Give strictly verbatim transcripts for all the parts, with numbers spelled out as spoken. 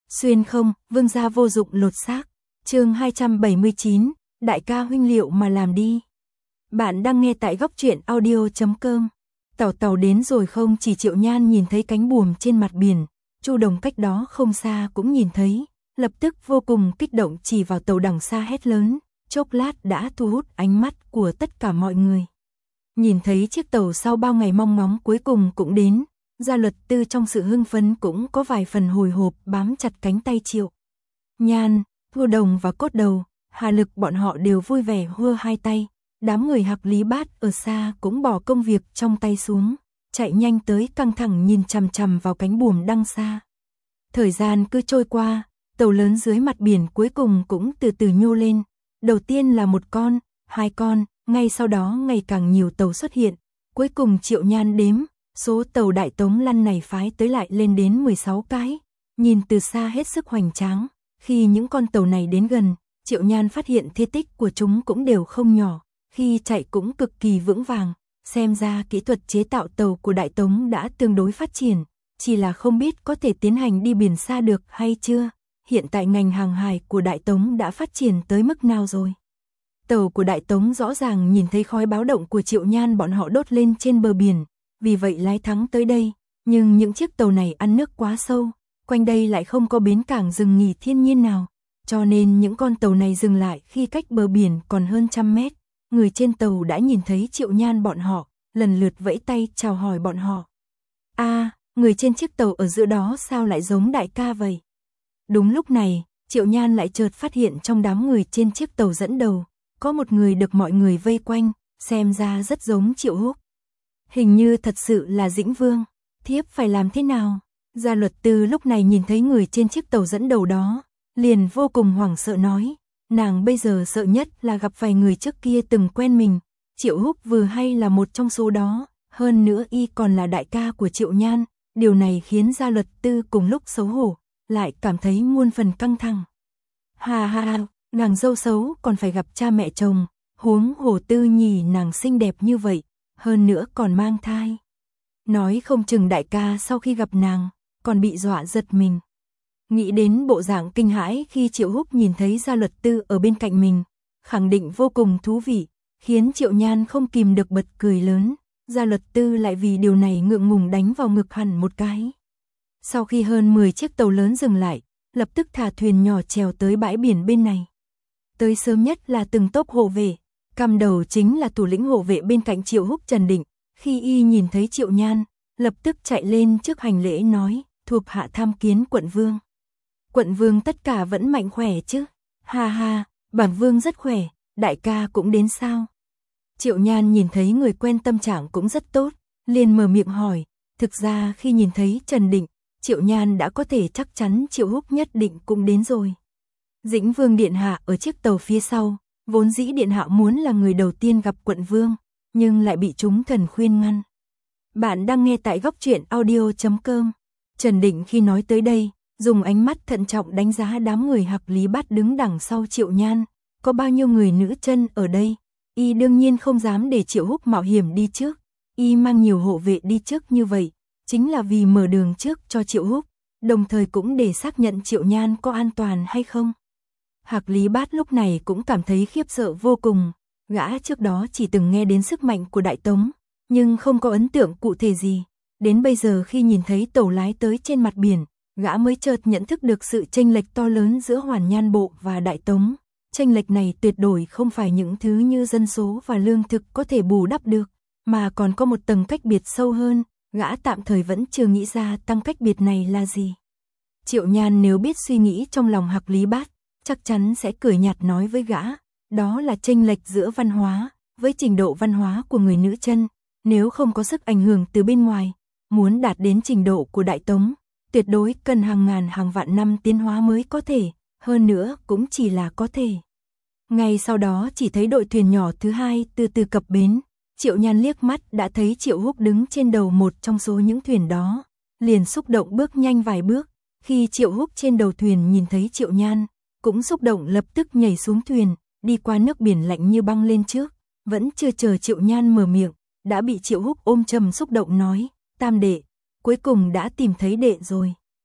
Xuyên không, vương gia vô dụng lột xác. Chương hai trăm bảy mươi chín, đại ca huynh liệu mà làm đi. Bạn đang nghe tại góc truyện audio chấm com. Tàu tàu đến rồi không? Chỉ Triệu Nhan nhìn thấy cánh buồm trên mặt biển, Chu Đồng cách đó không xa cũng nhìn thấy, lập tức vô cùng kích động chỉ vào tàu đằng xa hét lớn, chốc lát đã thu hút ánh mắt của tất cả mọi người. Nhìn thấy chiếc tàu sau bao ngày mong ngóng cuối cùng cũng đến, Gia Luật Tư trong sự hưng phấn cũng có vài phần hồi hộp bám chặt cánh tay Triệu Nhan, Thu Đồng và Cốt Đầu, Hà Lực bọn họ đều vui vẻ hua hai tay. Đám người Hạc Lý Bát ở xa cũng bỏ công việc trong tay xuống, chạy nhanh tới căng thẳng nhìn chằm chằm vào cánh buồm đằng xa. Thời gian cứ trôi qua, tàu lớn dưới mặt biển cuối cùng cũng từ từ nhô lên. Đầu tiên là một con, hai con, ngay sau đó ngày càng nhiều tàu xuất hiện. Cuối cùng Triệu Nhan đếm, số tàu Đại Tống lăn này phái tới lại lên đến mười sáu cái. Nhìn từ xa hết sức hoành tráng, khi những con tàu này đến gần, Triệu Nhan phát hiện thể tích của chúng cũng đều không nhỏ. Khi chạy cũng cực kỳ vững vàng, xem ra kỹ thuật chế tạo tàu của Đại Tống đã tương đối phát triển, chỉ là không biết có thể tiến hành đi biển xa được hay chưa. Hiện tại ngành hàng hải của Đại Tống đã phát triển tới mức nào rồi? Tàu của Đại Tống rõ ràng nhìn thấy khói báo động của Triệu Nhan bọn họ đốt lên trên bờ biển, vì vậy lái thắng tới đây, nhưng những chiếc tàu này ăn nước quá sâu, quanh đây lại không có bến cảng dừng nghỉ thiên nhiên nào, cho nên những con tàu này dừng lại khi cách bờ biển còn hơn trăm mét. Người trên tàu đã nhìn thấy Triệu Nhan bọn họ, lần lượt vẫy tay chào hỏi bọn họ. A, à, người trên chiếc tàu ở giữa đó sao lại giống đại ca vậy? Đúng lúc này, Triệu Nhan lại chợt phát hiện trong đám người trên chiếc tàu dẫn đầu, có một người được mọi người vây quanh, xem ra rất giống Triệu Húc. Hình như thật sự là Dĩnh Vương, thiếp phải làm thế nào? Gia Luật Tư lúc này nhìn thấy người trên chiếc tàu dẫn đầu đó, liền vô cùng hoảng sợ nói. Nàng bây giờ sợ nhất là gặp vài người trước kia từng quen mình, Triệu Húc vừa hay là một trong số đó, hơn nữa y còn là đại ca của Triệu Nhan, điều này khiến Gia Luật Tư cùng lúc xấu hổ, lại cảm thấy muôn phần căng thẳng. Hà hà hà, nàng dâu xấu còn phải gặp cha mẹ chồng, huống hồ Tư nhì nàng xinh đẹp như vậy, hơn nữa còn mang thai. Nói không chừng đại ca sau khi gặp nàng, còn bị dọa giật mình. Nghĩ đến bộ dạng kinh hãi khi Triệu Húc nhìn thấy Gia Luật Tư ở bên cạnh mình, khẳng định vô cùng thú vị, khiến Triệu Nhan không kìm được bật cười lớn. Gia Luật Tư lại vì điều này ngượng ngùng đánh vào ngực hẳn một cái. Sau khi hơn mười chiếc tàu lớn dừng lại, lập tức thả thuyền nhỏ chèo tới bãi biển bên này. Tới sớm nhất là từng tốp hộ vệ, cầm đầu chính là thủ lĩnh hộ vệ bên cạnh Triệu Húc Trần Định, khi y nhìn thấy Triệu Nhan, lập tức chạy lên trước hành lễ nói, thuộc hạ tham kiến quận vương. Quận vương tất cả vẫn mạnh khỏe chứ? Ha ha, bản vương rất khỏe, đại ca cũng đến sao? Triệu Nhan nhìn thấy người quen tâm trạng cũng rất tốt, liền mở miệng hỏi. Thực ra khi nhìn thấy Trần Định, Triệu Nhan đã có thể chắc chắn Triệu Húc nhất định cũng đến rồi. Dĩnh Vương điện hạ ở chiếc tàu phía sau, vốn dĩ điện hạ muốn là người đầu tiên gặp quận vương, nhưng lại bị chúng thần khuyên ngăn. Bạn đang nghe tại góc truyện audio chấm com. Trần Định khi nói tới đây, dùng ánh mắt thận trọng đánh giá đám người Hạc Lý Bát đứng đằng sau Triệu Nhan, có bao nhiêu người nữ chân ở đây, y đương nhiên không dám để Triệu Húc mạo hiểm đi trước, y mang nhiều hộ vệ đi trước như vậy, chính là vì mở đường trước cho Triệu Húc, đồng thời cũng để xác nhận Triệu Nhan có an toàn hay không. Hạc Lý Bát lúc này cũng cảm thấy khiếp sợ vô cùng, gã trước đó chỉ từng nghe đến sức mạnh của Đại Tống, nhưng không có ấn tượng cụ thể gì, đến bây giờ khi nhìn thấy tàu lái tới trên mặt biển, gã mới chợt nhận thức được sự chênh lệch to lớn giữa Hoàn Nhan Bộ và Đại Tống. Chênh lệch này tuyệt đối không phải những thứ như dân số và lương thực có thể bù đắp được, mà còn có một tầng cách biệt sâu hơn, gã tạm thời vẫn chưa nghĩ ra tăng cách biệt này là gì. Triệu Nhan nếu biết suy nghĩ trong lòng Hạc Lý Bát, chắc chắn sẽ cười nhạt nói với gã, đó là chênh lệch giữa văn hóa, với trình độ văn hóa của người nữ chân, nếu không có sức ảnh hưởng từ bên ngoài, muốn đạt đến trình độ của Đại Tống, tuyệt đối cần hàng ngàn hàng vạn năm tiến hóa mới có thể, hơn nữa cũng chỉ là có thể. Ngay sau đó chỉ thấy đội thuyền nhỏ thứ hai từ từ cập bến, Triệu Nhan liếc mắt đã thấy Triệu Húc đứng trên đầu một trong số những thuyền đó, liền xúc động bước nhanh vài bước, khi Triệu Húc trên đầu thuyền nhìn thấy Triệu Nhan, cũng xúc động lập tức nhảy xuống thuyền, đi qua nước biển lạnh như băng lên trước, vẫn chưa chờ Triệu Nhan mở miệng, đã bị Triệu Húc ôm chầm xúc động nói, tam đệ, cuối cùng đã tìm thấy đệ rồi.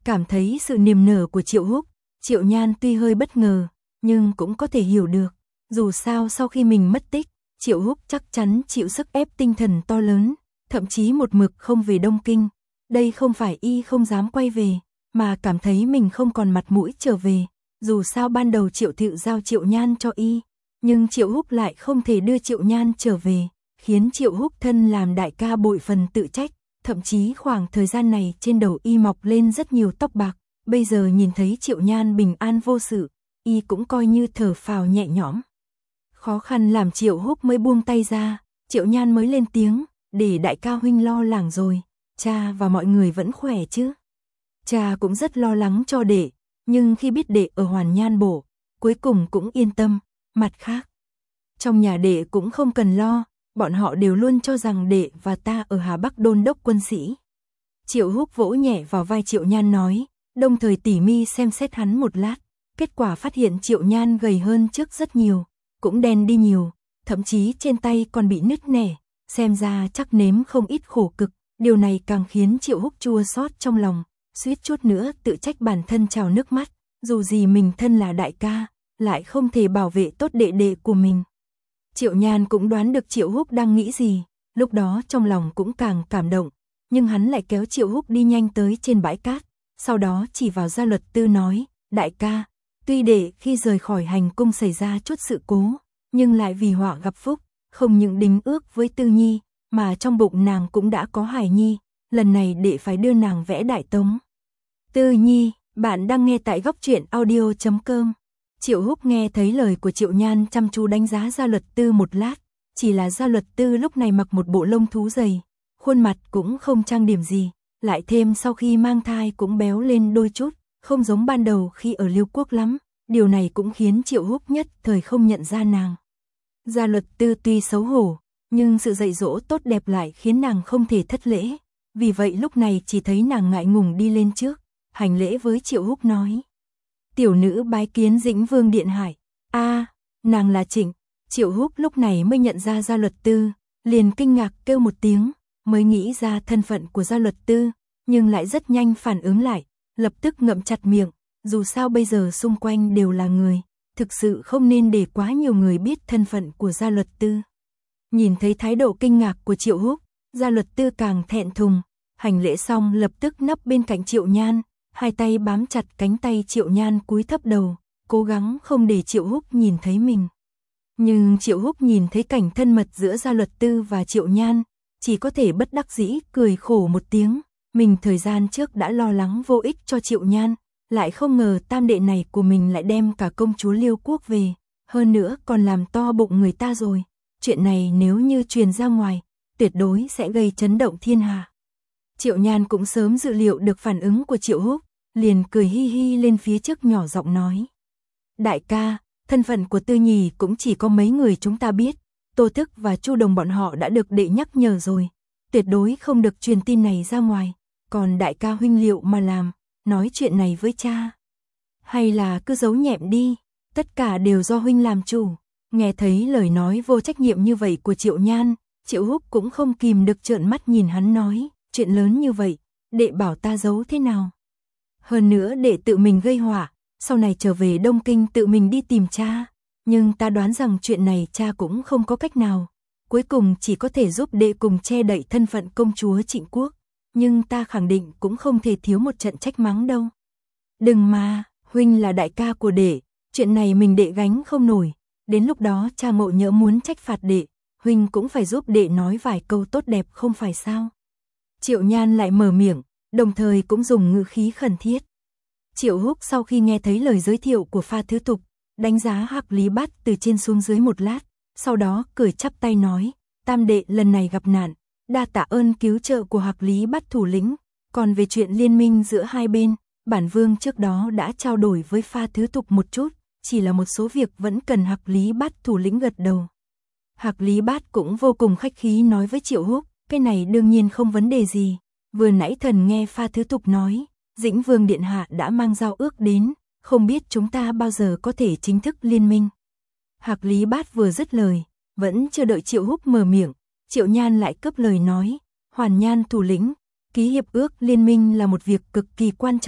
Cảm thấy sự niềm nở của Triệu Húc, Triệu Nhan tuy hơi bất ngờ, nhưng cũng có thể hiểu được. Dù sao sau khi mình mất tích, Triệu Húc chắc chắn chịu sức ép tinh thần to lớn, thậm chí một mực không về Đông Kinh. Đây không phải y không dám quay về, mà cảm thấy mình không còn mặt mũi trở về. Dù sao ban đầu Triệu Thự giao Triệu Nhan cho y, nhưng Triệu Húc lại không thể đưa Triệu Nhan trở về, khiến Triệu Húc thân làm đại ca bội phần tự trách. Thậm chí khoảng thời gian này trên đầu y mọc lên rất nhiều tóc bạc, bây giờ nhìn thấy Triệu Nhan bình an vô sự, y cũng coi như thở phào nhẹ nhõm. Khó khăn làm Triệu Húc mới buông tay ra, Triệu Nhan mới lên tiếng, để đại ca huynh lo lắng rồi, cha và mọi người vẫn khỏe chứ. Cha cũng rất lo lắng cho đệ, nhưng khi biết đệ ở Hoàn Nhan Bổ, cuối cùng cũng yên tâm. Mặt khác, trong nhà đệ cũng không cần lo, bọn họ đều luôn cho rằng đệ và ta ở Hà Bắc đôn đốc quân sĩ. Triệu Húc vỗ nhẹ vào vai Triệu Nhan nói, đồng thời tỉ mi xem xét hắn một lát, kết quả phát hiện Triệu Nhan gầy hơn trước rất nhiều, cũng đen đi nhiều, thậm chí trên tay còn bị nứt nẻ, xem ra chắc nếm không ít khổ cực. Điều này càng khiến Triệu Húc chua xót trong lòng, suýt chút nữa tự trách bản thân trào nước mắt, dù gì mình thân là đại ca, lại không thể bảo vệ tốt đệ đệ của mình. Triệu Nhan cũng đoán được Triệu Húc đang nghĩ gì, lúc đó trong lòng cũng càng cảm động, nhưng hắn lại kéo Triệu Húc đi nhanh tới trên bãi cát, sau đó chỉ vào Gia Luật Tư nói, đại ca, tuy đệ khi rời khỏi hành cung xảy ra chút sự cố, nhưng lại vì họa gặp phúc, không những đính ước với Tư Nhi, mà trong bụng nàng cũng đã có hài nhi, lần này đệ phải đưa nàng vẽ đại tống. Tư Nhi, bạn đang nghe tại góc truyện audio chấm com. Triệu Húc nghe thấy lời của Triệu Nhan chăm chú đánh giá Gia Luật Tư một lát, chỉ là Gia Luật Tư lúc này mặc một bộ lông thú dày, khuôn mặt cũng không trang điểm gì, lại thêm sau khi mang thai cũng béo lên đôi chút, không giống ban đầu khi ở Liêu Quốc lắm, điều này cũng khiến Triệu Húc nhất thời không nhận ra nàng. Gia Luật Tư tuy xấu hổ, nhưng sự dạy dỗ tốt đẹp lại khiến nàng không thể thất lễ, vì vậy lúc này chỉ thấy nàng ngại ngùng đi lên trước, hành lễ với Triệu Húc nói. Tiểu nữ bái kiến Dĩnh Vương Điện Hải. A, à, nàng là Trịnh. Triệu Húc lúc này mới nhận ra Gia Luật Tư, liền kinh ngạc kêu một tiếng, mới nghĩ ra thân phận của Gia Luật Tư, nhưng lại rất nhanh phản ứng lại, lập tức ngậm chặt miệng, dù sao bây giờ xung quanh đều là người, thực sự không nên để quá nhiều người biết thân phận của Gia Luật Tư. Nhìn thấy thái độ kinh ngạc của Triệu Húc, Gia Luật Tư càng thẹn thùng, hành lễ xong lập tức nấp bên cạnh Triệu Nhan, hai tay bám chặt cánh tay Triệu Nhan cúi thấp đầu, cố gắng không để Triệu Húc nhìn thấy mình. Nhưng Triệu Húc nhìn thấy cảnh thân mật giữa Gia Luật Tư và Triệu Nhan, chỉ có thể bất đắc dĩ cười khổ một tiếng, mình thời gian trước đã lo lắng vô ích cho Triệu Nhan, lại không ngờ tam đệ này của mình lại đem cả công chúa Liêu Quốc về, hơn nữa còn làm to bụng người ta rồi. Chuyện này nếu như truyền ra ngoài, tuyệt đối sẽ gây chấn động thiên hạ. Triệu Nhan cũng sớm dự liệu được phản ứng của Triệu Húc, liền cười hi hi lên phía trước nhỏ giọng nói. Đại ca, thân phận của Tư Nhì cũng chỉ có mấy người chúng ta biết, Tô Thức và Chu Đồng bọn họ đã được đệ nhắc nhở rồi, tuyệt đối không được truyền tin này ra ngoài, còn đại ca huynh liệu mà làm, nói chuyện này với cha. Hay là cứ giấu nhẹm đi, tất cả đều do huynh làm chủ. Nghe thấy lời nói vô trách nhiệm như vậy của Triệu Nhan, Triệu Húc cũng không kìm được trợn mắt nhìn hắn nói, chuyện lớn như vậy, đệ bảo ta giấu thế nào? Hơn nữa đệ tự mình gây họa, sau này trở về Đông Kinh tự mình đi tìm cha, nhưng ta đoán rằng chuyện này cha cũng không có cách nào, cuối cùng chỉ có thể giúp đệ cùng che đậy thân phận công chúa Trịnh Quốc, nhưng ta khẳng định cũng không thể thiếu một trận trách mắng đâu. Đừng mà, huynh là đại ca của đệ, chuyện này mình đệ gánh không nổi. Đến lúc đó cha Ngộ Nhỡ muốn trách phạt đệ, huynh cũng phải giúp đệ nói vài câu tốt đẹp không phải sao? Triệu Nhan lại mở miệng, đồng thời cũng dùng ngữ khí khẩn thiết. Triệu Húc sau khi nghe thấy lời giới thiệu của Pha Thứ Tục, đánh giá Hạc Lý Bát từ trên xuống dưới một lát, sau đó cười chắp tay nói, tam đệ lần này gặp nạn, đa tạ ơn cứu trợ của Hạc Lý Bát thủ lĩnh, còn về chuyện liên minh giữa hai bên, bản vương trước đó đã trao đổi với Pha Thứ Tục một chút. Chỉ là một số việc vẫn cần Hạc Lý Bát thủ lĩnh gật đầu. Hạc Lý Bát cũng vô cùng khách khí nói với Triệu Húc, cái này đương nhiên không vấn đề gì. Vừa nãy thần nghe Pha Thứ Tục nói, Dĩnh Vương Điện Hạ đã mang giao ước đến, không biết chúng ta bao giờ có thể chính thức liên minh. Hạc Lý Bát vừa dứt lời, vẫn chưa đợi Triệu Húc mở miệng, Triệu Nhan lại cấp lời nói, Hoàn Nhan thủ lĩnh, ký hiệp ước liên minh là một việc cực kỳ quan trọng,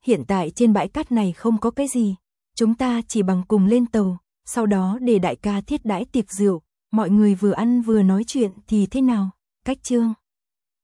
hiện tại trên bãi cát này không có cái gì, chúng ta chỉ bằng cùng lên tàu, sau đó để đại ca thiết đãi tiệc rượu, mọi người vừa ăn vừa nói chuyện thì thế nào, cách chương.